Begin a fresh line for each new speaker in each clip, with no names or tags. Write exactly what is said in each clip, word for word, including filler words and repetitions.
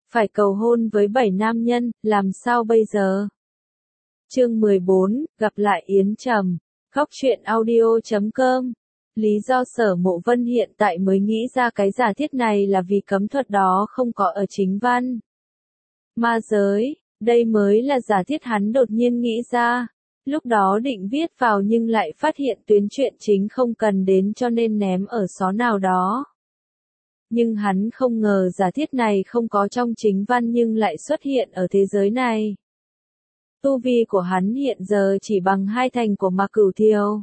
phải cầu hôn với bảy nam nhân, làm sao bây giờ? Chương mười bốn, gặp lại Yến Trầm. Góc truyện audio chấm com. Lý do Sở Mộ Vân hiện tại mới nghĩ ra cái giả thiết này là vì cấm thuật đó không có ở chính văn. Ma giới, đây mới là giả thiết hắn đột nhiên nghĩ ra. Lúc đó định viết vào nhưng lại phát hiện tuyến truyện chính không cần đến cho nên ném ở xó nào đó. Nhưng hắn không ngờ giả thiết này không có trong chính văn nhưng lại xuất hiện ở thế giới này. Tu vi của hắn hiện giờ chỉ bằng hai thành của Ma Cửu Thiều.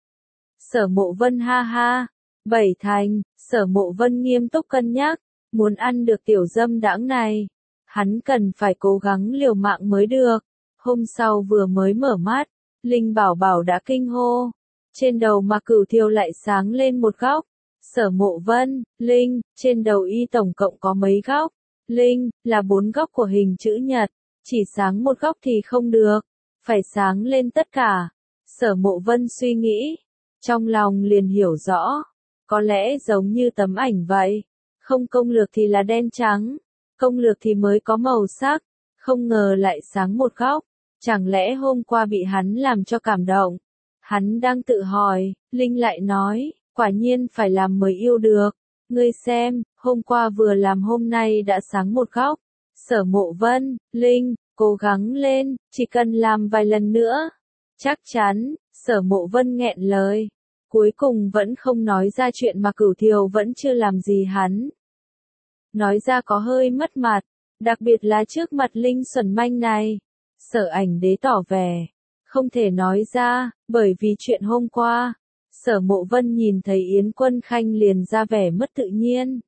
Sở Mộ Vân ha ha, bảy thành, Sở Mộ Vân nghiêm túc cân nhắc, muốn ăn được tiểu dâm đãng này, hắn cần phải cố gắng liều mạng mới được. Hôm sau vừa mới mở mắt, Linh Bảo Bảo đã kinh hô, trên đầu Ma Cửu Thiều lại sáng lên một góc. Sở Mộ Vân, Linh, trên đầu y tổng cộng có mấy góc? Linh, là bốn góc của hình chữ nhật, chỉ sáng một góc thì không được, phải sáng lên tất cả. Sở Mộ Vân suy nghĩ, trong lòng liền hiểu rõ, có lẽ giống như tấm ảnh vậy, không công lược thì là đen trắng, công lược thì mới có màu sắc, không ngờ lại sáng một góc, chẳng lẽ hôm qua bị hắn làm cho cảm động. Hắn đang tự hỏi, Linh lại nói, quả nhiên phải làm mới yêu được, ngươi xem, hôm qua vừa làm hôm nay đã sáng một góc. Sở Mộ Vân, Linh, cố gắng lên, chỉ cần làm vài lần nữa. Chắc chắn, Sở Mộ Vân nghẹn lời, cuối cùng vẫn không nói ra chuyện mà Cửu Thiều vẫn chưa làm gì hắn. Nói ra có hơi mất mặt, đặc biệt là trước mặt Linh xuẩn manh này. Sở Ảnh Đế tỏ vẻ, không thể nói ra, bởi vì chuyện hôm qua. Sở Mộ Vân nhìn thấy Yến Quân Khanh liền ra vẻ mất tự nhiên.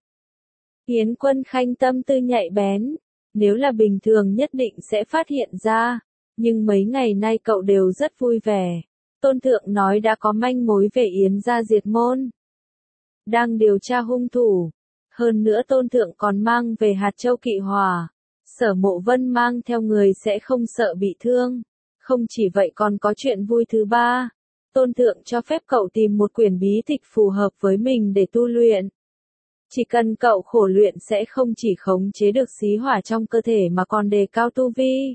Yến Quân Khanh tâm tư nhạy bén, nếu là bình thường nhất định sẽ phát hiện ra, nhưng mấy ngày nay cậu đều rất vui vẻ. Tôn Thượng nói đã có manh mối về Yến gia diệt môn, đang điều tra hung thủ, hơn nữa Tôn Thượng còn mang về hạt châu kỵ hỏa. Sở Mộ Vân mang theo người sẽ không sợ bị thương, không chỉ vậy còn có chuyện vui thứ ba. Tôn Thượng cho phép cậu tìm một quyển bí tịch phù hợp với mình để tu luyện. Chỉ cần cậu khổ luyện sẽ không chỉ khống chế được xí hỏa trong cơ thể mà còn đề cao tu vi.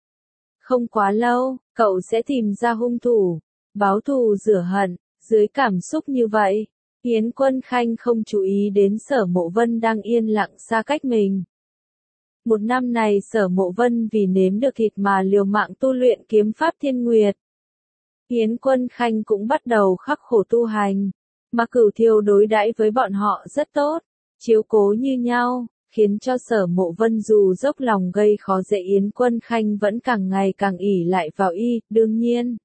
Không quá lâu, cậu sẽ tìm ra hung thủ, báo thù rửa hận. Dưới cảm xúc như vậy, Yến Quân Khanh không chú ý đến Sở Mộ Vân đang yên lặng xa cách mình. Một năm này Sở Mộ Vân vì nếm được thịt mà liều mạng tu luyện kiếm pháp Thiên Nguyệt. Yến Quân Khanh cũng bắt đầu khắc khổ tu hành, mà Cửu Thiều đối đãi với bọn họ rất tốt, chiếu cố như nhau, khiến cho Sở Mộ Vân dù dốc lòng gây khó dễ Yến Quân Khanh vẫn càng ngày càng ỷ lại vào y. Đương nhiên,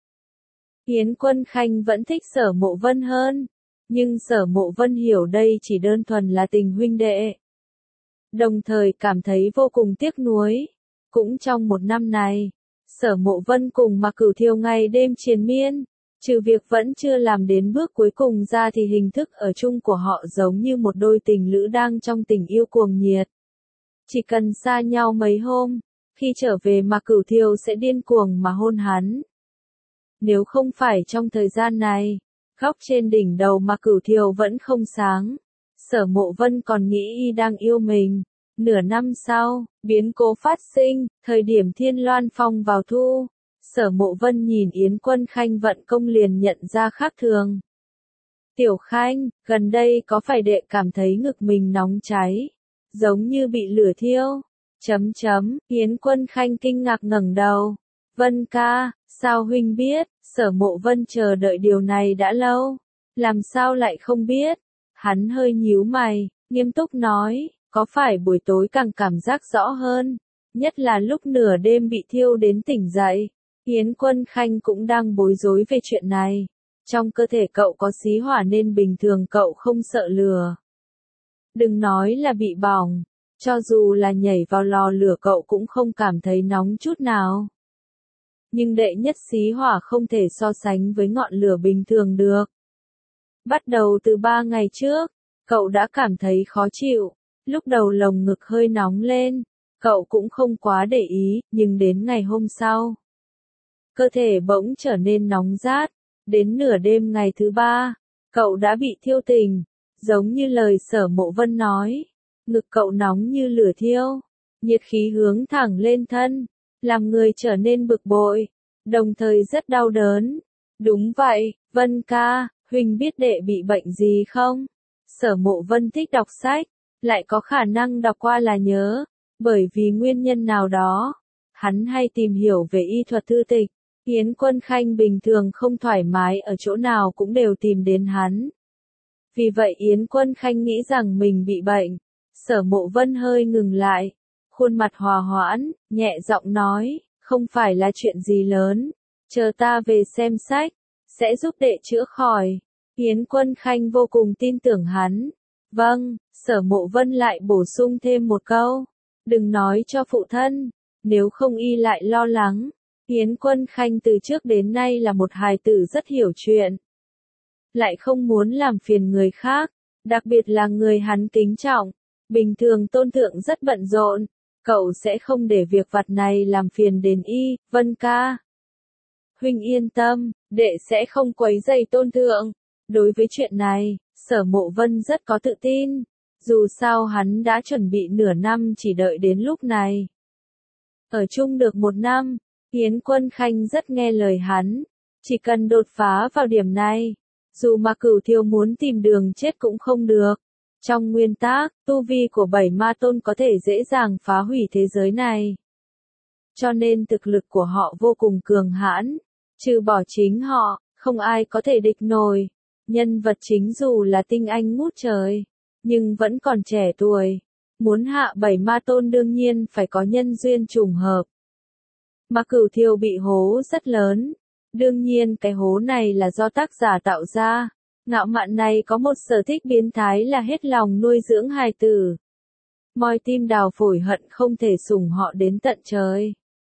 Yến Quân Khanh vẫn thích Sở Mộ Vân hơn, nhưng Sở Mộ Vân hiểu đây chỉ đơn thuần là tình huynh đệ. Đồng thời cảm thấy vô cùng tiếc nuối, cũng trong một năm này, Sở Mộ Vân cùng Ma Cửu Thiều ngày đêm triền miên, trừ việc vẫn chưa làm đến bước cuối cùng ra thì hình thức ở chung của họ giống như một đôi tình lữ đang trong tình yêu cuồng nhiệt. Chỉ cần xa nhau mấy hôm, khi trở về Ma Cửu Thiều sẽ điên cuồng mà hôn hắn. Nếu không phải trong thời gian này, góc trên đỉnh đầu Ma Cửu Thiều vẫn không sáng, Sở Mộ Vân còn nghĩ y đang yêu mình. Nửa năm sau, biến cố phát sinh, thời điểm Thiên Loan Phong vào thu, Sở Mộ Vân nhìn Yến Quân Khanh vận công liền nhận ra khác thường. Tiểu Khanh, gần đây có phải đệ cảm thấy ngực mình nóng cháy, giống như bị lửa thiêu? Chấm chấm, Yến Quân Khanh kinh ngạc ngẩng đầu. Vân ca, sao huynh biết? Sở Mộ Vân chờ đợi điều này đã lâu, làm sao lại không biết? Hắn hơi nhíu mày, nghiêm túc nói. Có phải buổi tối càng cảm giác rõ hơn, nhất là lúc nửa đêm bị thiêu đến tỉnh dậy. Yến Quân Khanh cũng đang bối rối về chuyện này. Trong cơ thể cậu có xí hỏa nên bình thường cậu không sợ lửa. Đừng nói là bị bỏng, cho dù là nhảy vào lò lửa cậu cũng không cảm thấy nóng chút nào. Nhưng đệ nhất xí hỏa không thể so sánh với ngọn lửa bình thường được. Bắt đầu từ ba ngày trước, cậu đã cảm thấy khó chịu. Lúc đầu lồng ngực hơi nóng lên, cậu cũng không quá để ý, nhưng đến ngày hôm sau, cơ thể bỗng trở nên nóng rát, đến nửa đêm ngày thứ ba, cậu đã bị thiêu tình, giống như lời Sở Mộ Vân nói, ngực cậu nóng như lửa thiêu. nhiệt khí hướng thẳng lên thân, làm người trở nên bực bội, đồng thời rất đau đớn. Đúng vậy, Vân ca, huynh biết đệ bị bệnh gì không? Sở Mộ Vân thích đọc sách, lại có khả năng đọc qua là nhớ, bởi vì nguyên nhân nào đó, hắn hay tìm hiểu về y thuật thư tịch. Yến Quân Khanh bình thường không thoải mái ở chỗ nào cũng đều tìm đến hắn. Vì vậy Yến Quân Khanh nghĩ rằng mình bị bệnh. Sở Mộ Vân hơi ngừng lại, khuôn mặt hòa hoãn, nhẹ giọng nói, không phải là chuyện gì lớn, chờ ta về xem sách, sẽ giúp đệ chữa khỏi. Yến Quân Khanh vô cùng tin tưởng hắn. Vâng, Sở Mộ Vân lại bổ sung thêm một câu, đừng nói cho phụ thân, nếu không y lại lo lắng. Yến Quân Khanh từ trước đến nay là một hài tử rất hiểu chuyện, lại không muốn làm phiền người khác, đặc biệt là người hắn kính trọng. Bình thường Tôn Thượng rất bận rộn, cậu sẽ không để việc vặt này làm phiền đến y. Vân ca, huynh yên tâm, đệ sẽ không quấy rầy Tôn Thượng. Đối với chuyện này, Sở Mộ Vân rất có tự tin, dù sao hắn đã chuẩn bị nửa năm chỉ đợi đến lúc này. Ở chung được một năm, Yến Quân Khanh rất nghe lời hắn, chỉ cần đột phá vào điểm này, dù mà Cửu Thiêu muốn tìm đường chết cũng không được. Trong nguyên tắc, tu vi của bảy ma tôn có thể dễ dàng phá hủy thế giới này. Cho nên thực lực của họ vô cùng cường hãn, trừ bỏ chính họ, không ai có thể địch nổi. Nhân vật chính dù là tinh anh ngút trời, nhưng vẫn còn trẻ tuổi. Muốn hạ bảy ma tôn đương nhiên phải có nhân duyên trùng hợp. Mà Cửu Thiêu bị hố rất lớn. Đương nhiên cái hố này là do tác giả tạo ra. Ngạo mạn này có một sở thích biến thái là hết lòng nuôi dưỡng hài tử. Moi tim đào phổi hận không thể sủng họ đến tận trời.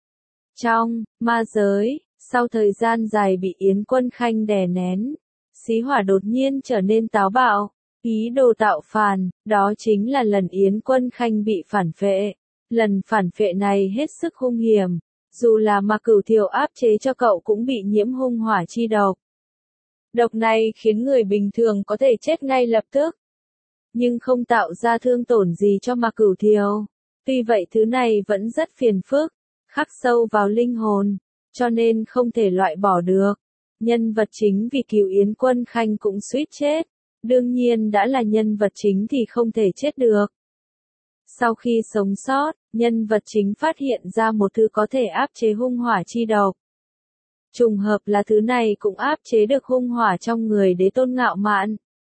Trong ma giới, sau thời gian dài bị Yến Quân Khanh đè nén, Xí Hỏa đột nhiên trở nên táo bạo, ý đồ tạo phản. Đó chính là lần Yến Quân Khanh bị phản phệ. Lần phản phệ này hết sức hung hiểm, dù là mà Cửu Thiêu áp chế cho cậu cũng bị nhiễm hung hỏa chi độc. Độc này khiến người bình thường có thể chết ngay lập tức, nhưng không tạo ra thương tổn gì cho mà Cửu Thiêu. Tuy vậy thứ này vẫn rất phiền phức, khắc sâu vào linh hồn, cho nên không thể loại bỏ được. Nhân vật chính vì cứu Yến Quân Khanh cũng suýt chết, đương nhiên đã là nhân vật chính thì không thể chết được. Sau khi sống sót, nhân vật chính phát hiện ra một thứ có thể áp chế hung hỏa chi độc. Trùng hợp là thứ này cũng áp chế được hung hỏa trong người Đế Tôn Ngạo Mạn.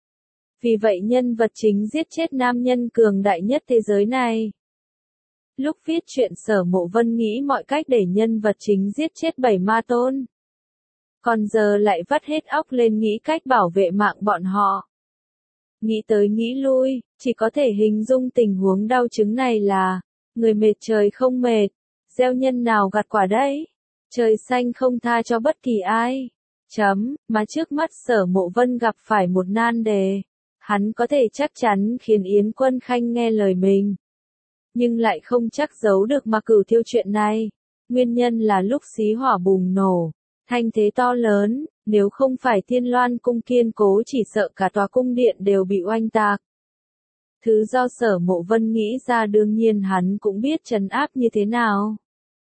Vì vậy nhân vật chính giết chết nam nhân cường đại nhất thế giới này. Lúc viết chuyện Sở Mộ Vân nghĩ mọi cách để nhân vật chính giết chết bảy ma tôn. Còn giờ lại vắt hết óc lên nghĩ cách bảo vệ mạng bọn họ. Nghĩ tới nghĩ lui, chỉ có thể hình dung tình huống đau chứng này là, người mệt trời không mệt, gieo nhân nào gặt quả đấy. Trời xanh không tha cho bất kỳ ai. Chấm, mà trước mắt Sở Mộ Vân gặp phải một nan đề. Hắn có thể chắc chắn khiến Yến Quân Khanh nghe lời mình, nhưng lại không chắc giấu được mà Cửu Thiêu chuyện này. Nguyên nhân là lúc xí hỏa bùng nổ, thanh thế to lớn, nếu không phải Thiên Loan cung kiên cố chỉ sợ cả tòa cung điện đều bị oanh tạc. Thứ do Sở Mộ Vân nghĩ ra đương nhiên hắn cũng biết trấn áp như thế nào.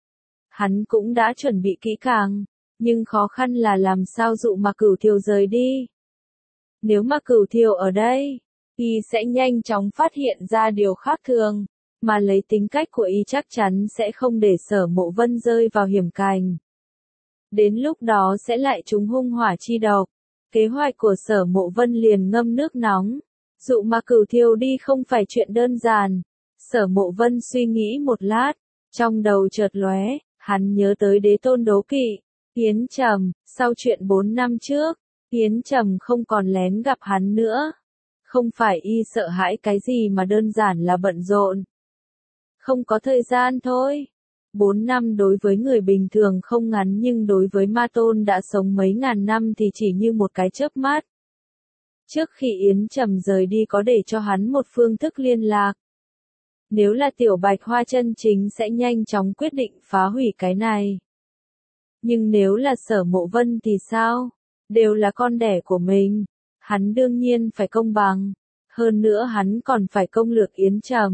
Hắn cũng đã chuẩn bị kỹ càng, nhưng khó khăn là làm sao dụ mà Cửu Thiêu rời đi. Nếu mà Cửu Thiêu ở đây, y sẽ nhanh chóng phát hiện ra điều khác thường, mà lấy tính cách của y chắc chắn sẽ không để Sở Mộ Vân rơi vào hiểm cảnh. Đến lúc đó sẽ lại trúng hung hỏa chi độc. Kế hoạch của Sở Mộ Vân liền ngâm nước nóng. Dụ mà Cửu Thiêu đi không phải chuyện đơn giản. Sở Mộ Vân suy nghĩ một lát, trong đầu chợt lóe, hắn nhớ tới Đế Tôn Đố Kỵ, Yến Trầm. Sau chuyện bốn năm trước, Yến Trầm không còn lén gặp hắn nữa. Không phải y sợ hãi cái gì mà đơn giản là bận rộn. Không có thời gian thôi. Bốn năm đối với người bình thường không ngắn nhưng đối với ma tôn đã sống mấy ngàn năm thì chỉ như một cái chớp mắt. Trước khi Yến Trầm rời đi có để cho hắn một phương thức liên lạc. Nếu là Tiểu Bạch Hoa chân chính sẽ nhanh chóng quyết định phá hủy cái này. Nhưng nếu là Sở Mộ Vân thì sao? Đều là con đẻ của mình. Hắn đương nhiên phải công bằng. Hơn nữa hắn còn phải công lược Yến Trầm.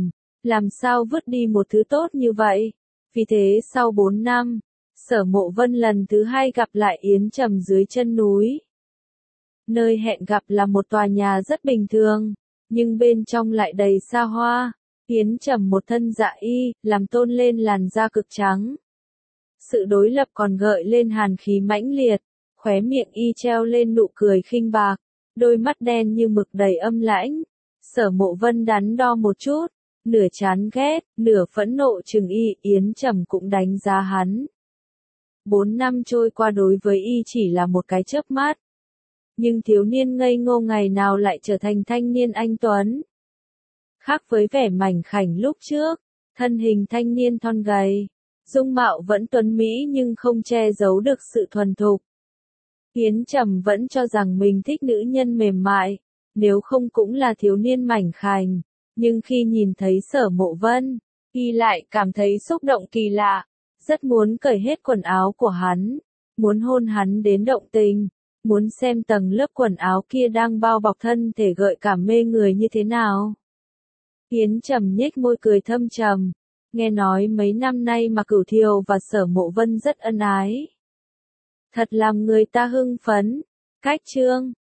làm sao vứt đi một thứ tốt như vậy. Vì thế sau bốn năm, Sở Mộ Vân lần thứ hai gặp lại Yến Trầm dưới chân núi. Nơi hẹn gặp là một tòa nhà rất bình thường, nhưng bên trong lại đầy xa hoa. Yến Trầm một thân dạ y, làm tôn lên làn da cực trắng. Sự đối lập còn gợi lên hàn khí mãnh liệt, khóe miệng y treo lên nụ cười khinh bạc, đôi mắt đen như mực đầy âm lãnh. Sở Mộ Vân đắn đo một chút, nửa chán ghét, nửa phẫn nộ chừng y. Yến Trầm cũng đánh giá hắn. Bốn năm trôi qua đối với y chỉ là một cái chớp mắt. Nhưng thiếu niên ngây ngô ngày nào lại trở thành thanh niên anh tuấn. Khác với vẻ mảnh khảnh lúc trước, thân hình thanh niên thon gầy, dung mạo vẫn tuấn mỹ nhưng không che giấu được sự thuần thục. Yến Trầm vẫn cho rằng mình thích nữ nhân mềm mại, nếu không cũng là thiếu niên mảnh khảnh, nhưng khi nhìn thấy Sở Mộ Vân, y lại cảm thấy xúc động kỳ lạ, rất muốn cởi hết quần áo của hắn, muốn hôn hắn đến động tình, muốn xem tầng lớp quần áo kia đang bao bọc thân thể gợi cảm mê người như thế nào. Yến Trầm nhếch môi cười thâm trầm, nghe nói mấy năm nay mà Cửu Thiều và Sở Mộ Vân rất ân ái. Thật làm người ta hưng phấn. Cách chương